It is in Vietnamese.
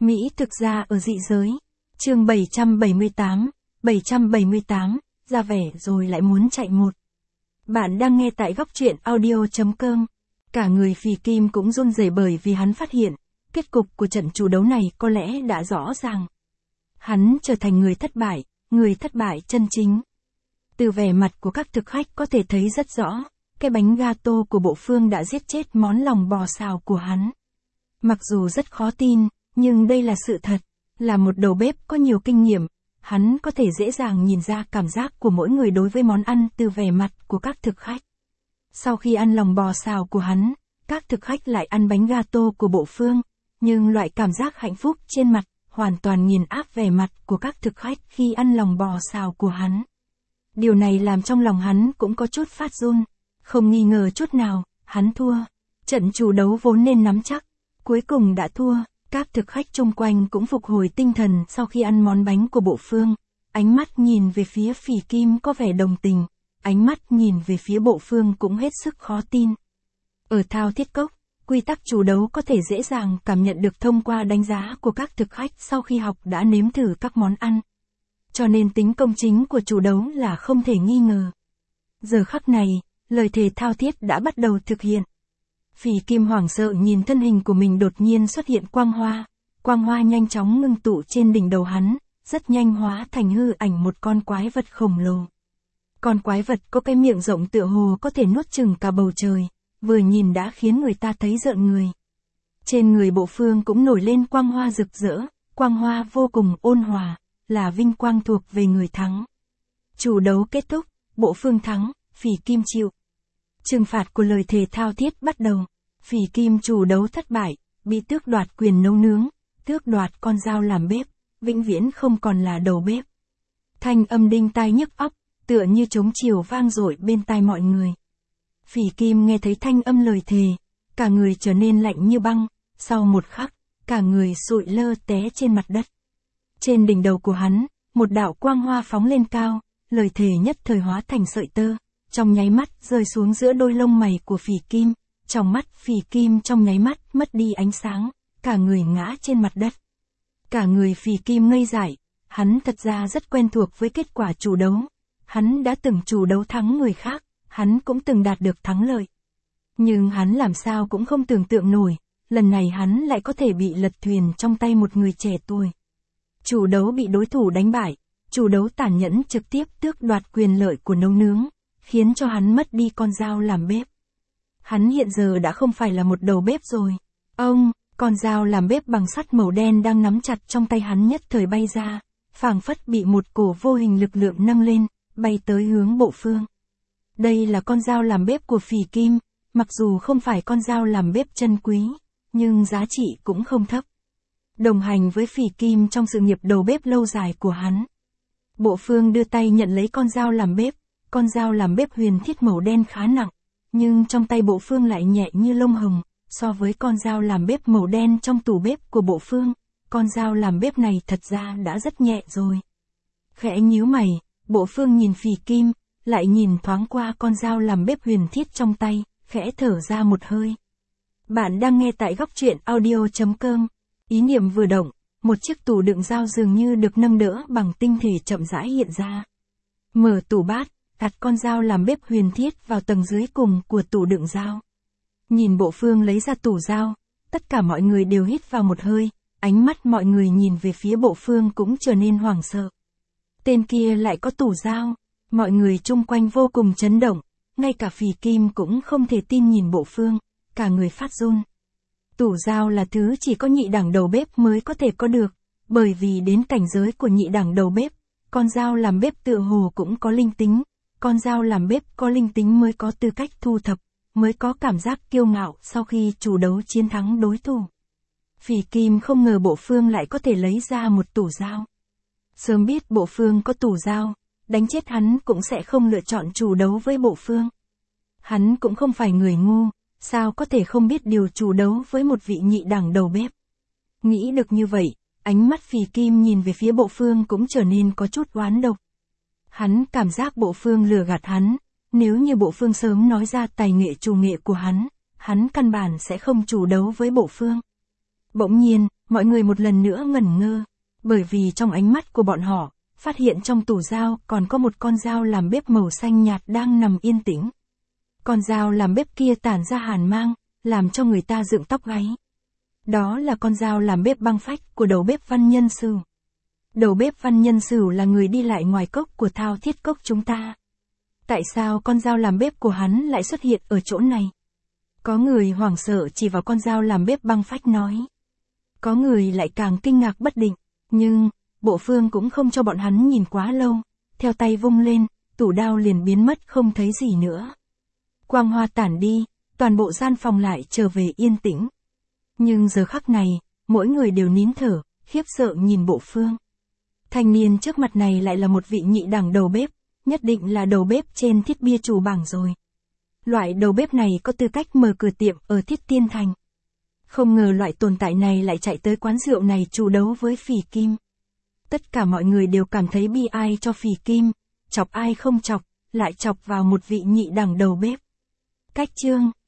Mỹ thực ra ở dị giới. Chương 778, ra vẻ rồi lại muốn chạy một. Bạn đang nghe tại góc truyện audio.com. Cả người Phì Kim cũng run rẩy bởi vì hắn phát hiện, kết cục của trận chủ đấu này có lẽ đã rõ ràng. Hắn trở thành người thất bại chân chính. Từ vẻ mặt của các thực khách có thể thấy rất rõ, cái bánh gato của Bộ Phương đã giết chết món lòng bò xào của hắn. Mặc dù rất khó tin, nhưng đây là sự thật. Là một đầu bếp có nhiều kinh nghiệm, hắn có thể dễ dàng nhìn ra cảm giác của mỗi người đối với món ăn từ vẻ mặt của các thực khách. Sau khi ăn lòng bò xào của hắn, các thực khách lại ăn bánh gato của Bộ Phương, nhưng loại cảm giác hạnh phúc trên mặt hoàn toàn nghiền áp vẻ mặt của các thực khách khi ăn lòng bò xào của hắn. Điều này làm trong lòng hắn cũng có chút phát run, không nghi ngờ chút nào, hắn thua. Trận chủ đấu vốn nên nắm chắc, cuối cùng đã thua. Các thực khách chung quanh cũng phục hồi tinh thần sau khi ăn món bánh của Bộ Phương. Ánh mắt nhìn về phía Phì Kim có vẻ đồng tình, ánh mắt nhìn về phía Bộ Phương cũng hết sức khó tin. Ở Thao Thiết Cốc, quy tắc chủ đấu có thể dễ dàng cảm nhận được thông qua đánh giá của các thực khách sau khi học đã nếm thử các món ăn. Cho nên tính công chính của chủ đấu là không thể nghi ngờ. Giờ khắc này, lời thề thao thiết đã bắt đầu thực hiện. Phì Kim hoảng sợ nhìn thân hình của mình đột nhiên xuất hiện quang hoa nhanh chóng ngưng tụ trên đỉnh đầu hắn, rất nhanh hóa thành hư ảnh một con quái vật khổng lồ. Con quái vật có cái miệng rộng tựa hồ có thể nuốt chửng cả bầu trời, vừa nhìn đã khiến người ta thấy rợn người. Trên người Bộ Phương cũng nổi lên quang hoa rực rỡ, quang hoa vô cùng ôn hòa, là vinh quang thuộc về người thắng. Chủ đấu kết thúc, Bộ Phương thắng, Phì Kim chịu. Trừng phạt của lời thề thao thiết bắt đầu. Phì Kim chủ đấu thất bại, bị tước đoạt quyền nấu nướng, tước đoạt con dao làm bếp, vĩnh viễn không còn là đầu bếp. Thanh âm đinh tai nhức óc, tựa như trống chiều vang dội bên tai mọi người. Phì Kim nghe thấy thanh âm lời thề, cả người trở nên lạnh như băng, sau một khắc, cả người sụi lơ té trên mặt đất. Trên đỉnh đầu của hắn, một đạo quang hoa phóng lên cao, lời thề nhất thời hóa thành sợi tơ, trong nháy mắt rơi xuống giữa đôi lông mày của Phì Kim. Trong mắt Phì Kim trong nháy mắt mất đi ánh sáng, cả người ngã trên mặt đất. Cả người Phì Kim ngây dại, hắn thật ra rất quen thuộc với kết quả chủ đấu. Hắn đã từng chủ đấu thắng người khác, hắn cũng từng đạt được thắng lợi. Nhưng hắn làm sao cũng không tưởng tượng nổi, lần này hắn lại có thể bị lật thuyền trong tay một người trẻ tuổi. Chủ đấu bị đối thủ đánh bại, chủ đấu tàn nhẫn trực tiếp tước đoạt quyền lợi của nấu nướng, khiến cho hắn mất đi con dao làm bếp. Hắn hiện giờ đã không phải là một đầu bếp rồi. Con dao làm bếp bằng sắt màu đen đang nắm chặt trong tay hắn nhất thời bay ra, phảng phất bị một cổ vô hình lực lượng nâng lên, bay tới hướng Bộ Phương. Đây là con dao làm bếp của Phì Kim, mặc dù không phải con dao làm bếp chân quý, nhưng giá trị cũng không thấp. Đồng hành với Phì Kim trong sự nghiệp đầu bếp lâu dài của hắn. Bộ Phương đưa tay nhận lấy con dao làm bếp huyền thiết màu đen khá nặng. Nhưng trong tay Bộ Phương lại nhẹ như lông hồng, so với con dao làm bếp màu đen trong tủ bếp của Bộ Phương, con dao làm bếp này thật ra đã rất nhẹ rồi. Khẽ nhíu mày, Bộ Phương nhìn Phì Kim, lại nhìn thoáng qua con dao làm bếp huyền thiết trong tay, khẽ thở ra một hơi. Bạn đang nghe tại góc truyện audio.com. Ý niệm vừa động, một chiếc tủ đựng dao dường như được nâng đỡ bằng tinh thể chậm rãi hiện ra. Mở tủ bát, đặt con dao làm bếp huyền thiết vào tầng dưới cùng của tủ đựng dao. Nhìn Bộ Phương lấy ra tủ dao, tất cả mọi người đều hít vào một hơi, ánh mắt mọi người nhìn về phía Bộ Phương cũng trở nên hoảng sợ. Tên kia lại có tủ dao, mọi người chung quanh vô cùng chấn động, ngay cả Phì Kim cũng không thể tin nhìn Bộ Phương, cả người phát run. Tủ dao là thứ chỉ có nhị đẳng đầu bếp mới có thể có được, bởi vì đến cảnh giới của nhị đẳng đầu bếp, con dao làm bếp tựa hồ cũng có linh tính. Con dao làm bếp có linh tính mới có tư cách thu thập, mới có cảm giác kiêu ngạo sau khi chủ đấu chiến thắng đối thủ. Phì Kim không ngờ Bộ Phương lại có thể lấy ra một tủ dao. Sớm biết Bộ Phương có tủ dao, đánh chết hắn cũng sẽ không lựa chọn chủ đấu với Bộ Phương. Hắn cũng không phải người ngu, sao có thể không biết điều chủ đấu với một vị nhị đẳng đầu bếp. Nghĩ được như vậy, ánh mắt Phì Kim nhìn về phía Bộ Phương cũng trở nên có chút oán độc. Hắn cảm giác Bộ Phương lừa gạt hắn, nếu như Bộ Phương sớm nói ra tài nghệ chủ nghệ của hắn căn bản sẽ không chủ đấu với Bộ Phương. Bỗng nhiên, Mọi người một lần nữa ngẩn ngơ, bởi vì trong ánh mắt của bọn họ, phát hiện trong tủ dao còn có một con dao làm bếp màu xanh nhạt đang nằm yên tĩnh. Con dao làm bếp kia tản ra hàn mang, làm cho người ta dựng tóc gáy. Đó là con dao làm bếp băng phách của đầu bếp Văn Nhân Sửu. Đầu bếp Văn Nhân Sửu là người đi lại ngoài cốc của Thao Thiết Cốc chúng ta. Tại sao con dao làm bếp của hắn lại xuất hiện ở chỗ này? Có người hoảng sợ chỉ vào con dao làm bếp băng phách nói. Có người lại càng kinh ngạc bất định, nhưng, Bộ Phương cũng không cho bọn hắn nhìn quá lâu, theo tay vung lên, tủ đao liền biến mất không thấy gì nữa. Quang hoa tản đi, toàn bộ gian phòng lại trở về yên tĩnh. Nhưng giờ khắc này, mỗi người đều nín thở, khiếp sợ nhìn Bộ Phương. Thanh niên trước mặt này lại là một vị nhị đẳng đầu bếp, nhất định là đầu bếp trên Thiết Bia Chủ bảng rồi. Loại đầu bếp này có tư cách mở cửa tiệm ở Thiết Tiên Thành. Không ngờ loại tồn tại này lại chạy tới quán rượu này chủ đấu với Phỉ Kim. Tất cả mọi người đều cảm thấy bi ai cho Phỉ Kim, chọc ai không chọc, lại chọc vào một vị nhị đẳng đầu bếp. Cách chương